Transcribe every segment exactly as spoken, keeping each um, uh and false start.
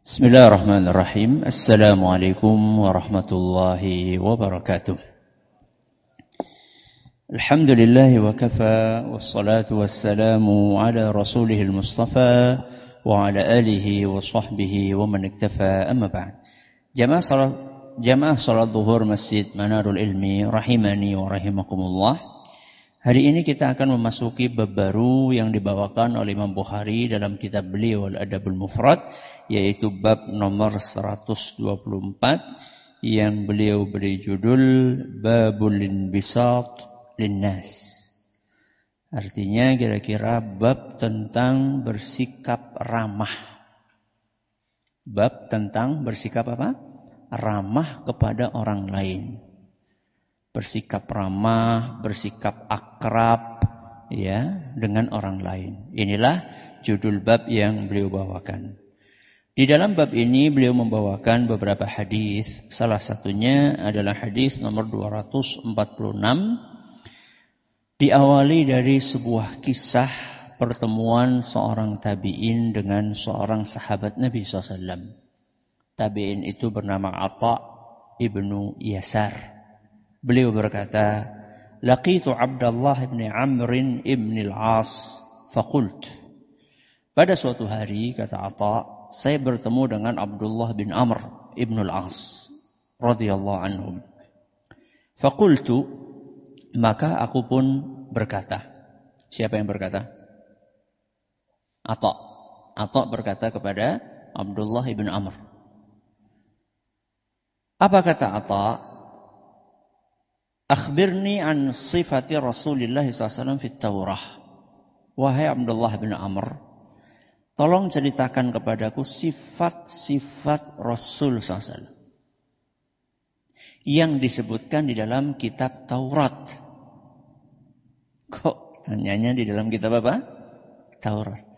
Bismillahirrahmanirrahim. Assalamualaikum warahmatullahi wabarakatuh. Alhamdulillah wa kafa wassalatu wassalamu ala rasulihil mustafa wa ala alihi wa sahbihi wa man iktafa amma ba'd. Jamaah salat jamaah salat zuhur Masjid Manarul Ilmi rahimani wa rahimakumullah. Hari ini kita akan memasuki bab baru yang dibawakan oleh Imam Bukhari dalam kitab beliau Al-Adabul Mufrad, yaitu bab nomor seratus dua puluh empat yang beliau beri judul Babul Inbisat Linnas. Artinya kira-kira bab tentang bersikap ramah. Bab tentang bersikap apa? Ramah kepada orang lain. Bersikap ramah, bersikap akrab ya dengan orang lain. Inilah judul bab yang beliau bawakan. Di dalam bab ini beliau membawakan beberapa hadis. Salah satunya adalah hadis nomor dua ratus empat puluh enam. Diawali dari sebuah kisah pertemuan seorang tabi'in dengan seorang sahabat Nabi shallallahu alaihi wasallam. Tabi'in itu bernama Atha ibnu Yasar. Beliau berkata, Laqitu Abdullah ibn Amr ibn al-As faqult. Pada suatu hari, kata Atha, saya bertemu dengan Abdullah bin Amr ibn al-As radhiyallahu anhum. Faqultu, maka aku pun berkata. Siapa yang berkata? Atha. Atha berkata kepada Abdullah bin Amr. Apa kata Atha? Akhbirni an sifati Rasulullah sallallahu alaihi wasallam fit Taurah. Wahai Abdullah bin Amr, tolong ceritakan kepadaku sifat-sifat Rasul sallallahu alaihi wasallam yang disebutkan di dalam kitab Taurat. Kok tanyanya di dalam kitab apa? Taurat.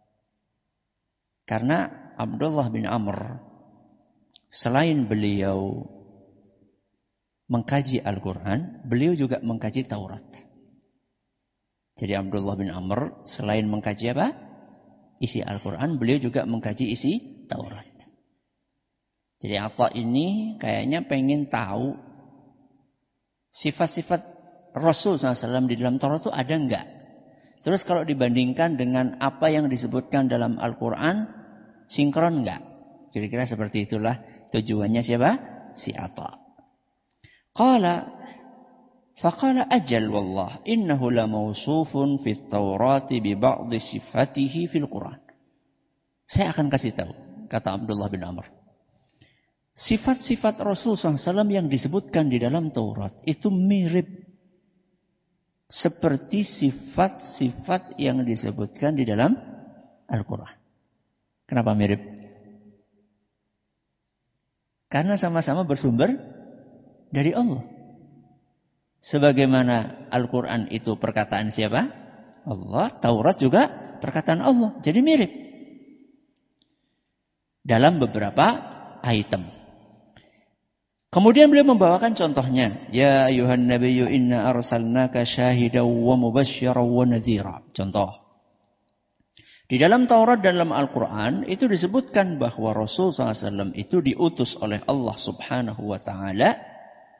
Karena Abdullah bin Amr selain beliau mengkaji Al-Quran, beliau juga mengkaji Taurat. Jadi Abdullah bin Amr selain mengkaji apa? Isi Al-Quran, beliau juga mengkaji isi Taurat. Jadi Atha ini kayaknya pengen tahu sifat-sifat Rasul sallallahu alaihi wasallam di dalam Taurat itu ada enggak? Terus kalau dibandingkan dengan apa yang disebutkan dalam Al-Quran, sinkron enggak? Kira-kira seperti itulah tujuannya siapa? Si Atha. Qala faqala ajal wallah innahu la mawsufun fit Taurati bi ba'd sifatihi fil Quran. Saya akan kasih tahu, kata Abdullah bin Amr. Sifat-sifat Rasul sallallahu alaihi wasallam yang disebutkan di dalam Taurat itu mirip seperti sifat-sifat yang disebutkan di dalam Al-Quran. Kenapa mirip? Karena sama-sama bersumber dari Allah. Sebagaimana Al-Quran itu perkataan siapa? Allah. Taurat juga perkataan Allah. Jadi mirip. Dalam beberapa item. Kemudian beliau membawakan contohnya. Ya ayuhan nabiyyu inna arsalnaka syahidaw wa mubasysyiran wa nadhira. Contoh. Di dalam Taurat dan dalam Al-Quran itu disebutkan bahwa Rasul sallallahu alaihi wasallam itu diutus oleh Allah subhanahu wa ta'ala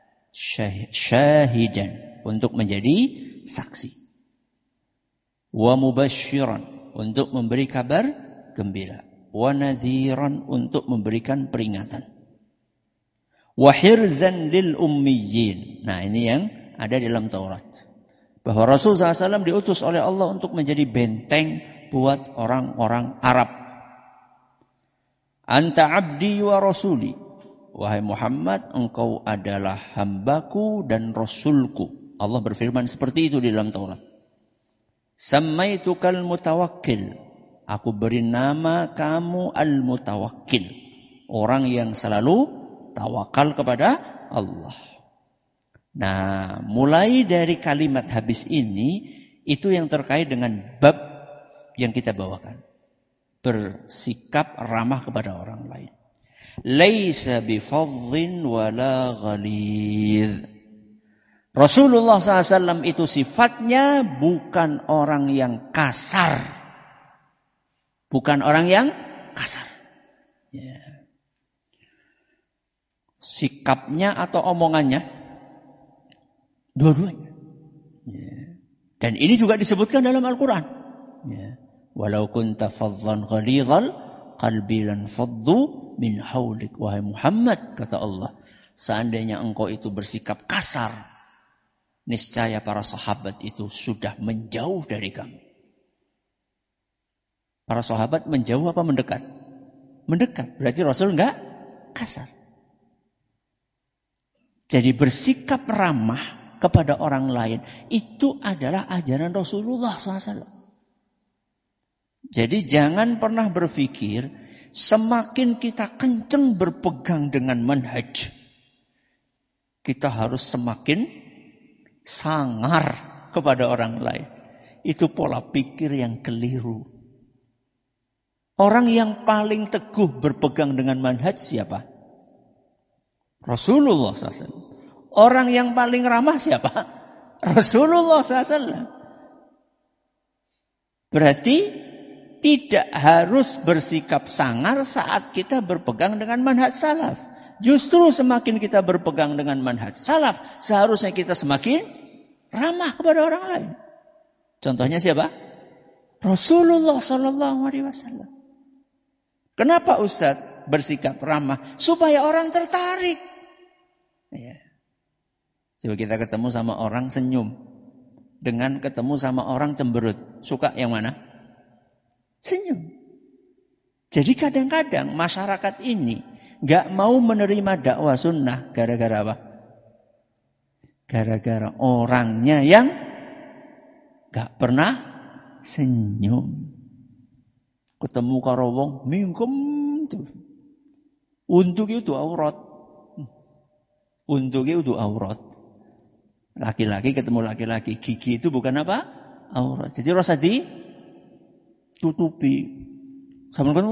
syahidan untuk menjadi saksi, wa mubasysyiran untuk memberi kabar gembira, wa nadhiran untuk memberikan peringatan, wa hirzan lil ummiyin. Nah, ini yang ada di dalam Taurat, bahwa Rasul sallallahu alaihi wasallam diutus oleh Allah untuk menjadi benteng buat orang-orang Arab. Anta abdi wa rasuli. Wahai Muhammad, engkau adalah hambaku dan rasulku. Allah berfirman seperti itu di dalam Taurat. Samaitukal mutawakkil. Aku beri nama kamu al-mutawakkil. Orang yang selalu tawakal kepada Allah. Nah, mulai dari kalimat habis ini, itu yang terkait dengan bab yang kita bawakan. Bersikap ramah kepada orang lain. Laisa bifadhin wala ghalidh. Rasulullah sallallahu alaihi wasallam itu sifatnya bukan orang yang kasar. Bukan orang yang kasar. Ya. Sikapnya atau omongannya? Dua-duanya. Ya. Dan ini juga disebutkan dalam Al-Quran. Ya. Walau kunta faddan ghalidhal qalbi lan faddu min haulik. Wahai Muhammad, kata Allah, seandainya engkau itu bersikap kasar, niscaya para sahabat itu sudah menjauh dari kamu. Para sahabat menjauh apa mendekat? Mendekat. Berarti Rasul enggak kasar. Jadi bersikap ramah kepada orang lain itu adalah ajaran Rasulullah shallallahu alaihi wasallam. Jadi jangan pernah berpikir semakin kita kenceng berpegang dengan manhaj, kita harus semakin sangar kepada orang lain. Itu pola pikir yang keliru. Orang yang paling teguh berpegang dengan manhaj siapa? Rasulullah shallallahu alaihi wasallam. Orang yang paling ramah siapa? Rasulullah shallallahu alaihi wasallam. Berarti tidak harus bersikap sangar saat kita berpegang dengan manhaj salaf. Justru semakin kita berpegang dengan manhaj salaf, seharusnya kita semakin ramah kepada orang lain. Contohnya siapa? Rasulullah shallallahu alaihi wasallam. Kenapa Ustaz bersikap ramah? Supaya orang tertarik. Ya. Coba kita ketemu sama orang senyum, dengan ketemu sama orang cemberut, suka yang mana? Senyum. Jadi kadang-kadang masyarakat ini gak mau menerima dakwah sunnah gara-gara apa? Gara-gara orangnya yang gak pernah senyum. Ketemu karo wong mingkem tuh. Untuk itu aurat. Untuk itu aurat. Laki-laki ketemu laki-laki, gigi itu bukan apa? Aurat. Jadi rasa di tutupi. Sama kan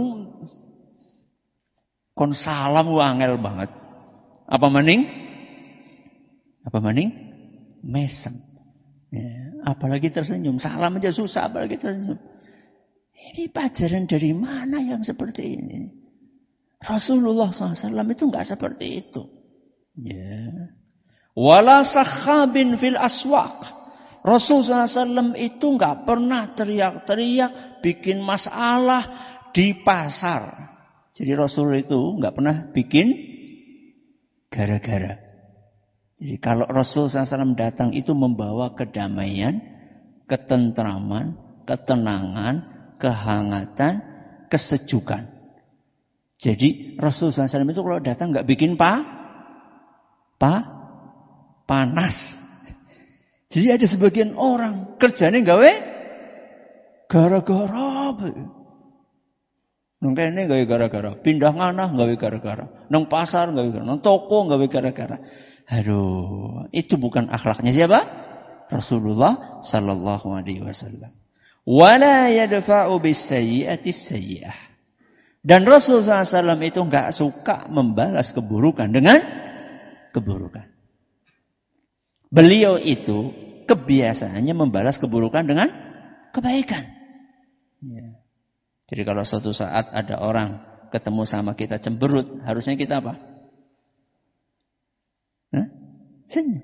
kon salam wangel banget. Apa maning? Apa maning? Mesem. Ya, apalagi tersenyum. Salam aja susah, apalagi tersenyum. Ini pelajaran dari mana yang seperti ini? Rasulullah shallallahu alaihi wasallam itu enggak seperti itu. Ya. Wala sakhabin fil aswaq. Rasulullah shallallahu alaihi wasallam itu enggak pernah teriak-teriak bikin masalah di pasar. Jadi Rasul itu enggak pernah bikin gara-gara. Jadi kalau Rasul shallallahu alaihi wasallam datang itu membawa kedamaian, ketentraman, ketenangan, kehangatan, kesejukan. Jadi Rasul shallallahu alaihi wasallam itu kalau datang enggak bikin pa, pa, panas. Jadi ada sebagian orang kerjanya gawe gara-gara apa? Nang kene gawe gara-gara, pindah nganah gawe gara-gara, nang pasar gawe gara-gara, nang toko gawe gara-gara. Aduh, itu bukan akhlaknya siapa? Rasulullah sallallahu alaihi wasallam. Wala yadfa'u bis-sayyi'ati as-sayyi'ah. Dan Rasulullah shallallahu alaihi wasallam itu enggak suka membalas keburukan dengan keburukan. Beliau itu kebiasaannya membalas keburukan dengan kebaikan. Ya. Jadi kalau suatu saat ada orang ketemu sama kita cemberut, harusnya kita apa? Hah? Senyum.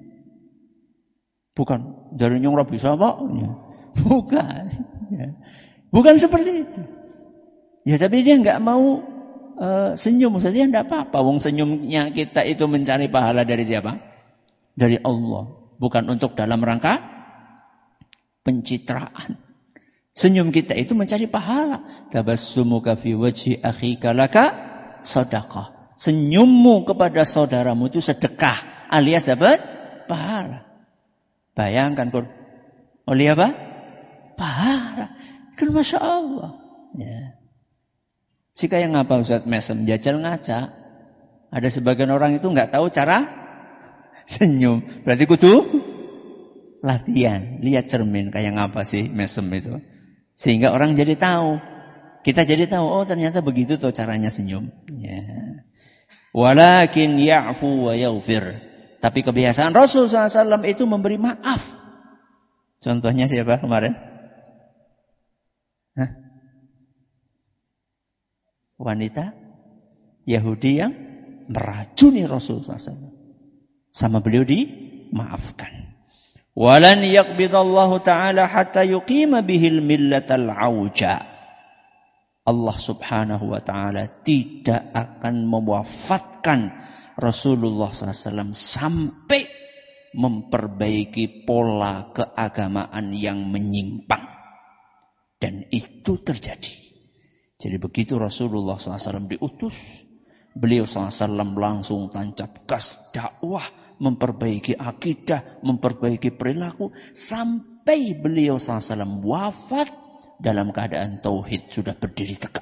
Bukan dari nyong ra bisa apa? Ya. Bukan. Ya. Bukan seperti itu. Ya tapi dia enggak mau uh, senyum. Maksudnya enggak apa-apa. Wong senyumnya kita itu mencari pahala dari siapa? Dari Allah. Bukan untuk dalam rangka pencitraan. Senyum kita itu mencari pahala. Tabassumuka fi wajhi akhika laka shadaqah. Senyummu kepada saudaramu itu sedekah alias dapat pahala. Bayangkan Kur. Oleh apa? Pahala. Kan Masya Allah. Ya. Si kayak ngapa Ustaz mesem jajal ngaca. Ada sebagian orang itu enggak tahu cara senyum. Berarti kudu latihan. Lihat cermin kayak ngapa sih mesem itu. Sehingga orang jadi tahu. Kita jadi tahu, oh ternyata begitu tuh caranya senyum. Ya. Walakin ya'fu wa yaghfir. Tapi kebiasaan Rasul shallallahu alaihi wasallam itu memberi maaf. Contohnya siapa kemarin? Hah? Wanita Yahudi yang meracuni Rasulullah shallallahu alaihi wasallam. Sama beliau dimaafkan. Walan yaqbidallahu ta'ala hatta yuqima bihil millatal auja. Allah subhanahu wa ta'ala tidak akan mewafatkan Rasulullah shallallahu alaihi wasallam sampai memperbaiki pola keagamaan yang menyimpang. Dan itu terjadi. Jadi begitu Rasulullah shallallahu alaihi wasallam diutus, beliau shallallahu alaihi wasallam langsung tancap gas dakwah, memperbaiki akidah, memperbaiki perilaku, sampai beliau shallallahu alaihi wasallam wafat dalam keadaan tauhid sudah berdiri tegak.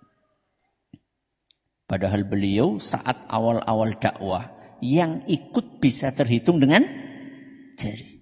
Padahal beliau saat awal-awal dakwah yang ikut bisa terhitung dengan jari.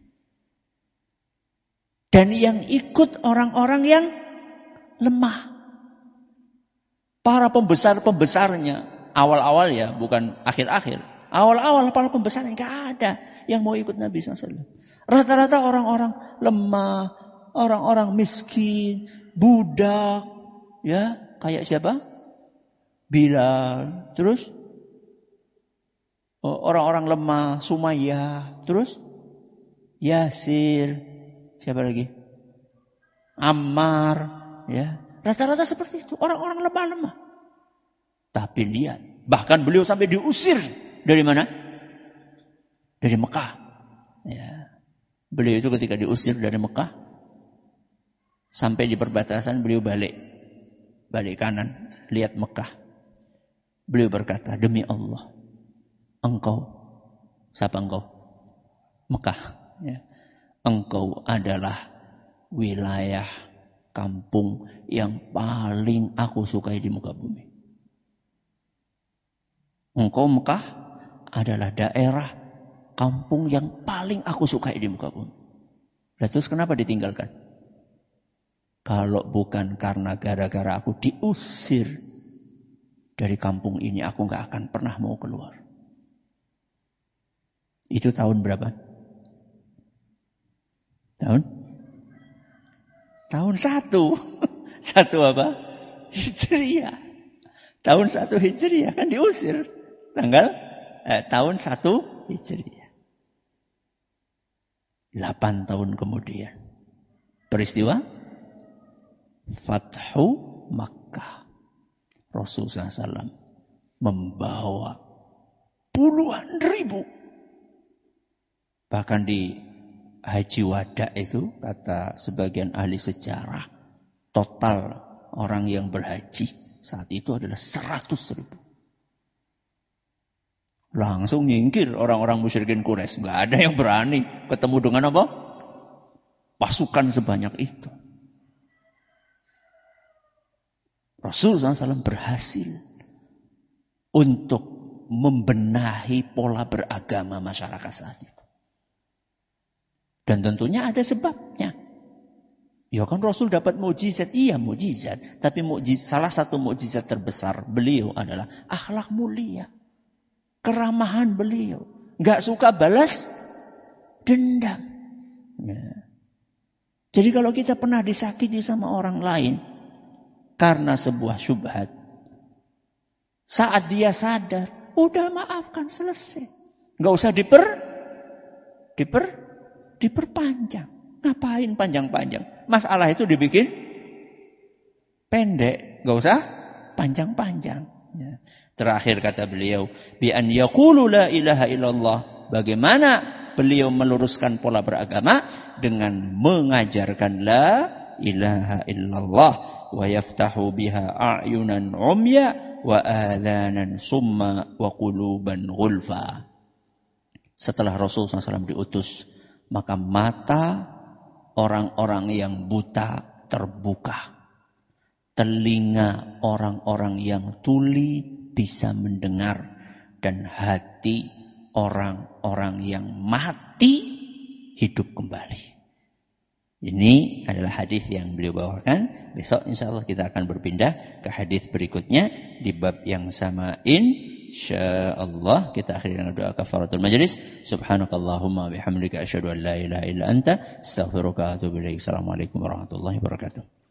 Dan yang ikut orang-orang yang lemah. Para pembesar-pembesarnya awal-awal ya, bukan akhir-akhir. Awal-awal para pembesarnya nggak ada yang mau ikut Nabi shallallahu alaihi wasallam. Rata-rata orang-orang lemah, orang-orang miskin, budak, ya kayak siapa? Bilal, terus orang-orang lemah, Sumayyah, terus Yasir, siapa lagi? Ammar, ya. Rata-rata seperti itu, orang-orang lemah-lemah. Tapi lihat, bahkan beliau sampai diusir dari mana? Dari Mekah. Ya. Beliau itu ketika diusir dari Mekah, sampai di perbatasan beliau balik. Balik kanan, lihat Mekah. Beliau berkata, demi Allah, engkau, siapa engkau? Mekah. Ya. Engkau adalah wilayah kampung yang paling aku sukai di muka bumi. Engkau Mekah adalah daerah kampung yang paling aku sukai di muka bumi. Lalu terus kenapa ditinggalkan? Kalau bukan karena gara-gara aku diusir dari kampung ini, aku gak akan pernah mau keluar. Itu tahun berapa? Tahun? Tahun satu. Satu apa? Hijriah. Tahun satu Hijriah kan diusir. Tanggal eh, tahun satu Hijriah. Delapan tahun kemudian. Peristiwa Fathu Makkah. Rasulullah shallallahu alaihi wasallam membawa puluhan ribu. Bahkan di Haji Wada itu, kata sebagian ahli sejarah, total orang yang berhaji saat itu adalah seratus ribu. Langsung nyingkir orang-orang musyrikin Quraisy. Nggak ada yang berani ketemu dengan apa? Pasukan sebanyak itu. Rasulullah shallallahu alaihi wasallam berhasil untuk membenahi pola beragama masyarakat saat itu. Dan tentunya ada sebabnya. Ya kan Rasul dapat mukjizat, iya mukjizat. Tapi mukjizat, salah satu mukjizat terbesar beliau adalah akhlak mulia. Keramahan beliau. Gak suka balas dendam. Ya. Jadi kalau kita pernah disakiti sama orang lain karena sebuah syubhat, saat dia sadar, udah maafkan, selesai. Gak usah diper, diper, diperpanjang. Ngapain panjang-panjang? Masalah itu dibikin pendek. Gak usah panjang-panjang. Ya. Terakhir kata beliau, bi an yaqulu la ilaha illallah. Bagaimana beliau meluruskan pola beragama? Dengan mengajarkan la ilaha illallah. Wa yaftahu biha a'yunan umya wa adhanan summa wa quluban ghulfa. Setelah Rasulullah shallallahu alaihi wasallam diutus, maka mata orang-orang yang buta terbuka. Telinga orang-orang yang tuli bisa mendengar. Dan hati orang-orang yang mati hidup kembali. Ini adalah hadis yang beliau bawakan. Besok insya Allah kita akan berpindah ke hadis berikutnya di bab yang sama. InsyaAllah kita akhiri dengan doa kafaratul majlis. Subhanakallahumma bihamdika asyhadu an la ilaha illa anta astaghfiruka wa atubu ilaik. Assalamualaikum warahmatullahi wabarakatuh.